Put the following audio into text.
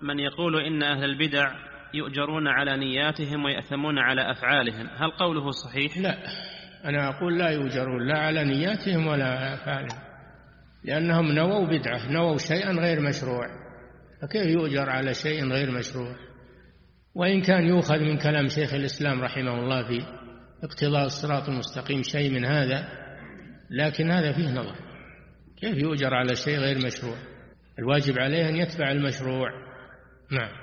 من يقول إن أهل البدع يؤجرون على نياتهم ويأثمون على أفعالهم، هل قوله صحيح؟ لا، أنا أقول لا يؤجرون لا على نياتهم ولا أفعالهم، لأنهم نووا بدعة، نووا شيئا غير مشروع، فكيف يؤجر على شيء غير مشروع؟ وإن كان يؤخذ من كلام شيخ الإسلام رحمه الله في اقتضاء الصراط المستقيم شيء من هذا، لكن هذا فيه نظر، كيف يؤجر على شيء غير مشروع؟ الواجب عليه أن يتبع المشروع. نعم.